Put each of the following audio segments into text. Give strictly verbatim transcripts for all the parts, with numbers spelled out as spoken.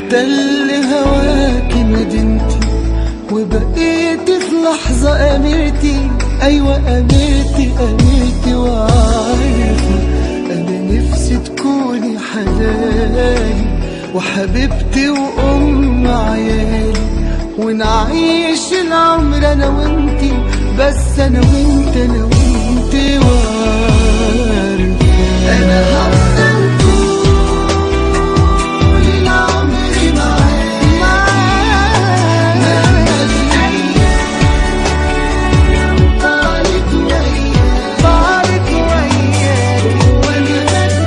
واحتل هواكي مدينتي، وبقيتي في لحظة أميرتي. أيوة أميرتي أميرتي، وعارفة أنا نفسي تكوني حلالي وحبيبتي وأم عيالي، ونعيش العمر أنا وإنتي، بس أنا وإنت أنا وإنتي. وعارفة أنا هفضل طول العمر معاكي، مهما الأيام طالت وياكي طالت وياكي، وأنا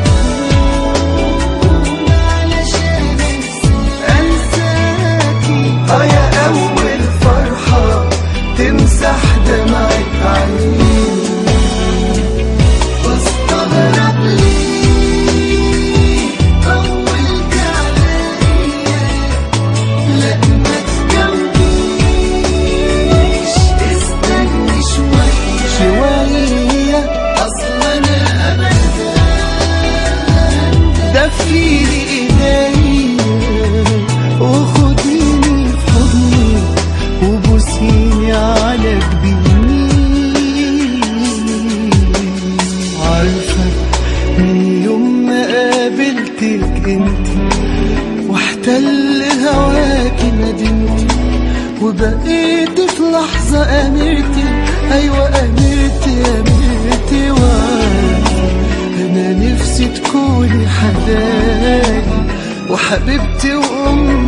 مسؤول علشان أنساكي. آه يا أول فرحة تمسح دمعة عيني، واستغرب ليه طولت عليا. لا ما تجاوبيش، استني شوية شوية، أصل أنا أبدا دفيلي إيديا وخديني في حضني وبوسيني على جبيني. عارفة من يوم ما قابلتك انتي، واحتل هواكي مدينتي، وبقيتي في لحظة أميرتي. أيوة أميرتي أميرتي، وعارفة أنا نفسي تكوني حلالي وحبيبتي وأمي